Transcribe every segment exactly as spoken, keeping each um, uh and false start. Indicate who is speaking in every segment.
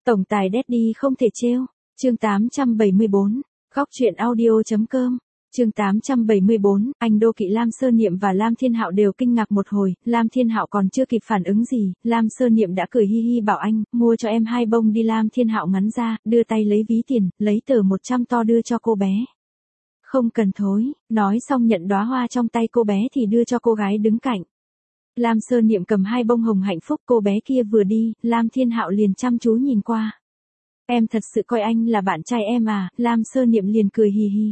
Speaker 1: Tổng tài Daddy không thể trêu. Chương tám trăm bảy mươi bốn. Góc truyện audio.com. Chương tám trăm bảy mươi bốn, anh Đô Kỵ Lam Sơ Niệm và Lam Thiên Hạo đều kinh ngạc một hồi, Lam Thiên Hạo còn chưa kịp phản ứng gì, Lam Sơ Niệm đã cười hi hi bảo anh, mua cho em hai bông đi. Lam Thiên Hạo ngắn ra, đưa tay lấy ví tiền, lấy tờ một trăm to đưa cho cô bé. Không cần thối, nói xong nhận đóa hoa trong tay cô bé thì đưa cho cô gái đứng cạnh. Lam Sơ Niệm cầm hai bông hồng hạnh phúc, cô bé kia vừa đi, Lam Thiên Hạo liền chăm chú nhìn qua. Em thật sự coi anh là bạn trai em à? Lam Sơ Niệm liền cười hì hì.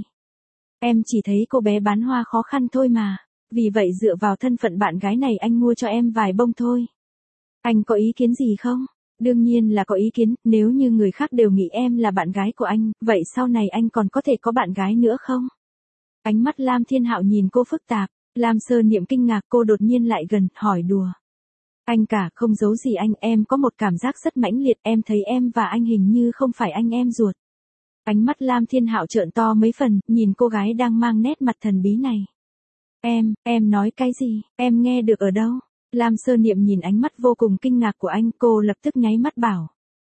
Speaker 1: Em chỉ thấy cô bé bán hoa khó khăn thôi mà, vì vậy dựa vào thân phận bạn gái này anh mua cho em vài bông thôi. Anh có ý kiến gì không? Đương nhiên là có ý kiến, nếu như người khác đều nghĩ em là bạn gái của anh, vậy sau này anh còn có thể có bạn gái nữa không? Ánh mắt Lam Thiên Hạo nhìn cô phức tạp, Lam Sơ Niệm kinh ngạc, cô đột nhiên lại gần, hỏi đùa. Anh cả, không giấu gì anh, em có một cảm giác rất mãnh liệt, em thấy em và anh hình như không phải anh em ruột. Ánh mắt Lam Thiên Hạo trợn to mấy phần, nhìn cô gái đang mang nét mặt thần bí này. Em, em nói cái gì, em nghe được ở đâu? Lam Sơ Niệm nhìn ánh mắt vô cùng kinh ngạc của anh, cô lập tức nháy mắt bảo.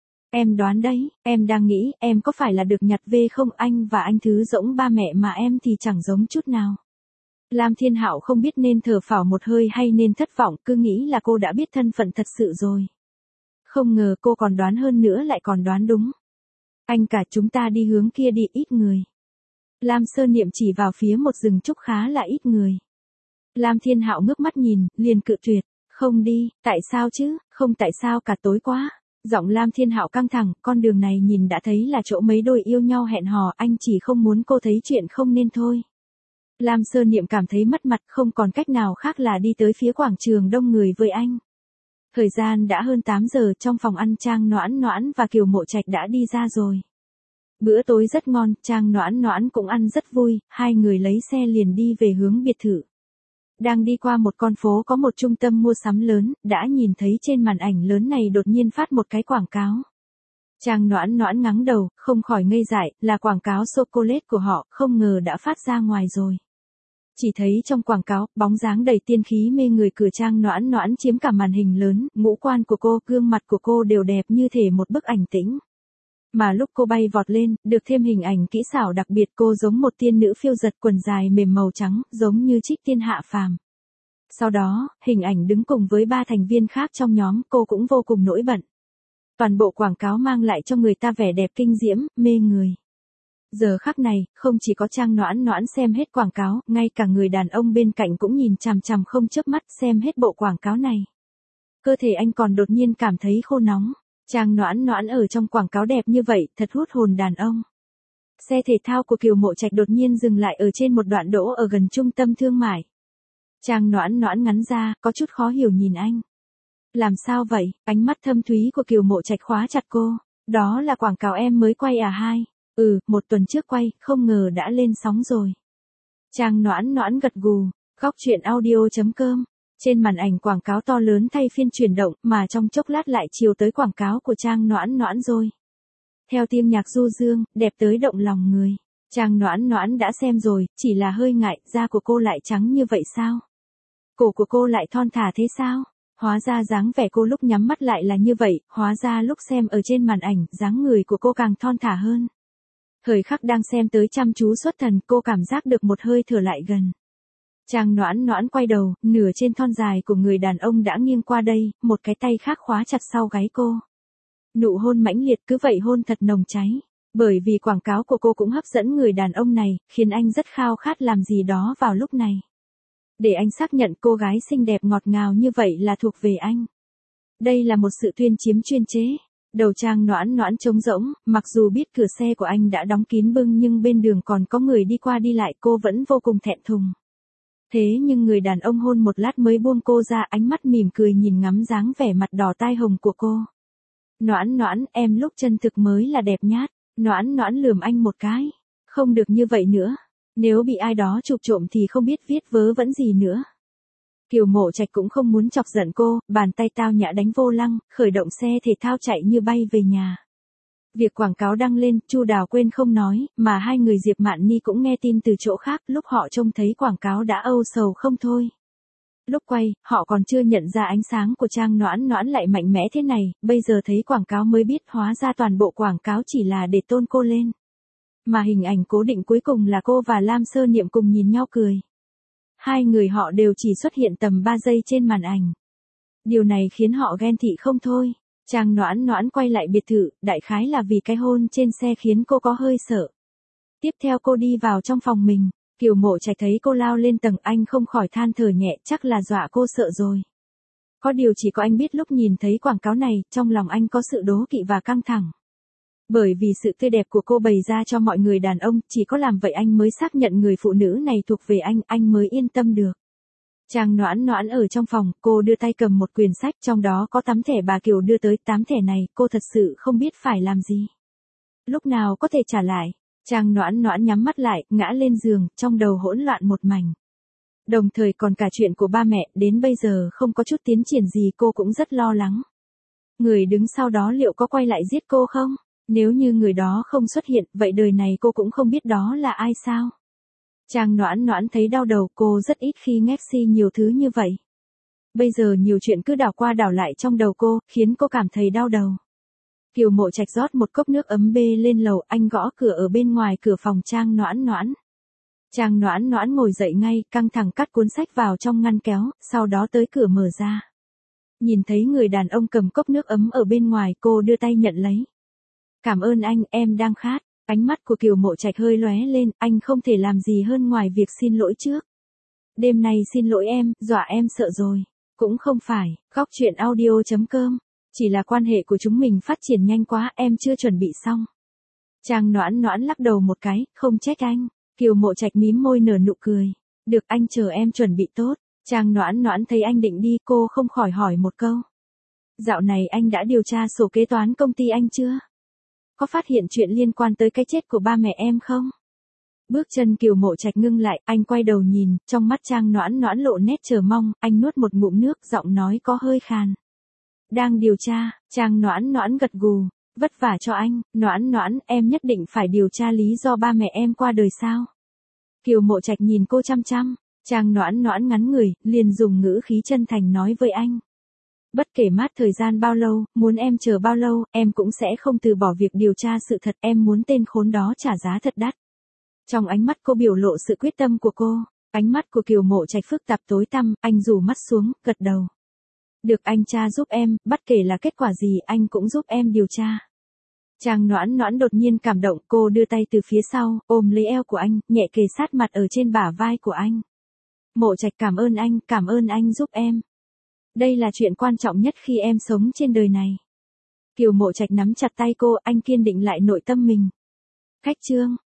Speaker 1: Em đoán đấy, em đang nghĩ, em có phải là được nhặt về không? Anh và anh thứ giống ba mẹ mà em thì chẳng giống chút nào. Lam Thiên Hạo không biết nên thở phào một hơi hay nên thất vọng, cứ nghĩ là cô đã biết thân phận thật sự rồi. Không ngờ cô còn đoán hơn nữa, lại còn đoán đúng. Anh cả, chúng ta đi hướng kia đi, ít người. Lam Sơ Niệm chỉ vào phía một rừng trúc khá là ít người. Lam Thiên Hạo ngước mắt nhìn, liền cự tuyệt. Không đi, tại sao chứ, không tại sao cả, tối quá. Giọng Lam Thiên Hạo căng thẳng, con đường này nhìn đã thấy là chỗ mấy đôi yêu nhau hẹn hò, anh chỉ không muốn cô thấy chuyện không nên thôi. Lam Sơ Niệm cảm thấy mất mặt, không còn cách nào khác là đi tới phía quảng trường đông người với anh. Thời gian đã hơn tám giờ, trong phòng ăn Trang Noãn Noãn và Kiều Mộ Trạch đã đi ra rồi. Bữa tối rất ngon, Trang Noãn Noãn cũng ăn rất vui, hai người lấy xe liền đi về hướng biệt thự. Đang đi qua một con phố có một trung tâm mua sắm lớn, đã nhìn thấy trên màn ảnh lớn này đột nhiên phát một cái quảng cáo. Trang Noãn Noãn ngắng đầu, không khỏi ngây dại, là quảng cáo chocolate của họ, không ngờ đã phát ra ngoài rồi. Chỉ thấy trong quảng cáo, bóng dáng đầy tiên khí mê người cửa Trang Noãn Noãn chiếm cả màn hình lớn, ngũ quan của cô, gương mặt của cô đều đẹp như thể một bức ảnh tĩnh. Mà lúc cô bay vọt lên, được thêm hình ảnh kỹ xảo đặc biệt, cô giống một tiên nữ phiêu giật, quần dài mềm màu trắng, giống như trích tiên hạ phàm. Sau đó, hình ảnh đứng cùng với ba thành viên khác trong nhóm, cô cũng vô cùng nổi bật. Toàn bộ quảng cáo mang lại cho người ta vẻ đẹp kinh diễm, mê người. Giờ khắc này, không chỉ có Trang Noãn Noãn xem hết quảng cáo, ngay cả người đàn ông bên cạnh cũng nhìn chằm chằm không chớp mắt xem hết bộ quảng cáo này. Cơ thể anh còn đột nhiên cảm thấy khô nóng. Trang Noãn Noãn ở trong quảng cáo đẹp như vậy, thật hút hồn đàn ông. Xe thể thao của Kiều Mộ Trạch đột nhiên dừng lại ở trên một đoạn đỗ ở gần trung tâm thương mại. Trang Noãn Noãn ngắn ra, có chút khó hiểu nhìn anh. Làm sao vậy? Ánh mắt thâm thúy của Kiều Mộ Trạch khóa chặt cô. Đó là quảng cáo em mới quay à? Hai. Ừ, một tuần trước quay, không ngờ đã lên sóng rồi. Trang Noãn Noãn gật gù. Góc truyện audio.com. Trên màn ảnh quảng cáo to lớn thay phiên chuyển động, mà trong chốc lát lại chiều tới quảng cáo của Trang Noãn Noãn rồi. Theo tiếng nhạc du dương, đẹp tới động lòng người. Trang Noãn Noãn đã xem rồi, chỉ là hơi ngại, da của cô lại trắng như vậy sao? Cổ của cô lại thon thả thế sao? Hóa ra dáng vẻ cô lúc nhắm mắt lại là như vậy, hóa ra lúc xem ở trên màn ảnh, dáng người của cô càng thon thả hơn. Thời khắc đang xem tới chăm chú xuất thần, cô cảm giác được một hơi thở lại gần. Trang Noãn Noãn quay đầu, nửa trên thon dài của người đàn ông đã nghiêng qua đây, một cái tay khác khóa chặt sau gáy cô. Nụ hôn mãnh liệt, cứ vậy hôn thật nồng cháy. Bởi vì quảng cáo của cô cũng hấp dẫn người đàn ông này, khiến anh rất khao khát làm gì đó vào lúc này. Để anh xác nhận cô gái xinh đẹp ngọt ngào như vậy là thuộc về anh. Đây là một sự tuyên chiếm chuyên chế. Đầu Trang Noãn Noãn trống rỗng, mặc dù biết cửa xe của anh đã đóng kín bưng nhưng bên đường còn có người đi qua đi lại, cô vẫn vô cùng thẹn thùng. Thế nhưng người đàn ông hôn một lát mới buông cô ra, ánh mắt mỉm cười nhìn ngắm dáng vẻ mặt đỏ tai hồng của cô. Noãn Noãn, em lúc chân thực mới là đẹp nhát. Noãn Noãn lườm anh một cái. Không được như vậy nữa. Nếu bị ai đó chụp trộm thì không biết viết vớ vẩn gì nữa. Kiều Mộ Trạch cũng không muốn chọc giận cô, bàn tay tao nhã đánh vô lăng, khởi động xe thể thao chạy như bay về nhà. Việc quảng cáo đăng lên, Chu Đào quên không nói, mà hai người Diệp Mạn Ni cũng nghe tin từ chỗ khác, lúc họ trông thấy quảng cáo đã âu sầu không thôi. Lúc quay, họ còn chưa nhận ra ánh sáng của Trang Noãn Noãn lại mạnh mẽ thế này, bây giờ thấy quảng cáo mới biết hóa ra toàn bộ quảng cáo chỉ là để tôn cô lên. Mà hình ảnh cố định cuối cùng là cô và Lam Sơ Niệm cùng nhìn nhau cười. Hai người họ đều chỉ xuất hiện tầm ba giây trên màn ảnh. Điều này khiến họ ghen tị không thôi. Trang Noãn Noãn quay lại biệt thự, đại khái là vì cái hôn trên xe khiến cô có hơi sợ. Tiếp theo cô đi vào trong phòng mình, Kiều Mộ Trạch thấy cô lao lên tầng, anh không khỏi than thở nhẹ, chắc là dọa cô sợ rồi. Có điều chỉ có anh biết lúc nhìn thấy quảng cáo này, trong lòng anh có sự đố kỵ và căng thẳng. Bởi vì sự tươi đẹp của cô bày ra cho mọi người đàn ông, chỉ có làm vậy anh mới xác nhận người phụ nữ này thuộc về anh, anh mới yên tâm được. Trang Noãn Noãn ở trong phòng, cô đưa tay cầm một quyển sách, trong đó có tám thẻ bà Kiều đưa tới, tám thẻ này, cô thật sự không biết phải làm gì. Lúc nào có thể trả lại. Trang Noãn Noãn nhắm mắt lại, ngã lên giường, trong đầu hỗn loạn một mảnh. Đồng thời còn cả chuyện của ba mẹ, đến bây giờ không có chút tiến triển gì, cô cũng rất lo lắng. Người đứng sau đó liệu có quay lại giết cô không? Nếu như người đó không xuất hiện, vậy đời này cô cũng không biết đó là ai sao? Trang Noãn Noãn thấy đau đầu, cô rất ít khi ngép si nhiều thứ như vậy. Bây giờ nhiều chuyện cứ đảo qua đảo lại trong đầu cô, khiến cô cảm thấy đau đầu. Kiều Mộ Trạch rót một cốc nước ấm bê lên lầu, anh gõ cửa ở bên ngoài cửa phòng Trang Noãn Noãn. Trang Noãn Noãn ngồi dậy ngay, căng thẳng cắt cuốn sách vào trong ngăn kéo, sau đó tới cửa mở ra. Nhìn thấy người đàn ông cầm cốc nước ấm ở bên ngoài, cô đưa tay nhận lấy. Cảm ơn anh, em đang khát. Ánh mắt của Kiều Mộ Trạch hơi lóe lên, anh không thể làm gì hơn ngoài việc xin lỗi trước. Đêm nay xin lỗi em, dọa em sợ rồi. Cũng không phải, góc chuyện audio chấm com. Chỉ là quan hệ của chúng mình phát triển nhanh quá, em chưa chuẩn bị xong. Trang Noãn Noãn lắc đầu một cái, không trách anh. Kiều Mộ Trạch mím môi nở nụ cười. Được, anh chờ em chuẩn bị tốt. Trang Noãn Noãn thấy anh định đi, cô không khỏi hỏi một câu. Dạo này anh đã điều tra sổ kế toán công ty anh chưa? Có phát hiện chuyện liên quan tới cái chết của ba mẹ em không? Bước chân Kiều Mộ Trạch ngưng lại, anh quay đầu nhìn, trong mắt Trang Noãn Noãn lộ nét chờ mong, anh nuốt một ngụm nước, giọng nói có hơi khàn. Đang điều tra. Trang Noãn Noãn gật gù. Vất vả cho anh, Noãn Noãn, em nhất định phải điều tra lý do ba mẹ em qua đời sao? Kiều Mộ Trạch nhìn cô chăm chăm. Trang Noãn Noãn ngắn người, liền dùng ngữ khí chân thành nói với anh. Bất kể mát thời gian bao lâu, muốn em chờ bao lâu, em cũng sẽ không từ bỏ việc điều tra sự thật, em muốn tên khốn đó trả giá thật đắt. Trong ánh mắt cô biểu lộ sự quyết tâm của cô, ánh mắt của Kiều Mộ Trạch phức tạp tối tăm, anh rủ mắt xuống, gật đầu. Được, anh tra giúp em, bất kể là kết quả gì, anh cũng giúp em điều tra. Trang Noãn Noãn đột nhiên cảm động, cô đưa tay từ phía sau, ôm lấy eo của anh, nhẹ kề sát mặt ở trên bả vai của anh. Mộ Trạch, cảm ơn anh, cảm ơn anh giúp em. Đây là chuyện quan trọng nhất khi em sống trên đời này. Kiều Mộ Trạch nắm chặt tay cô, anh kiên định lại nội tâm mình. Khách chương.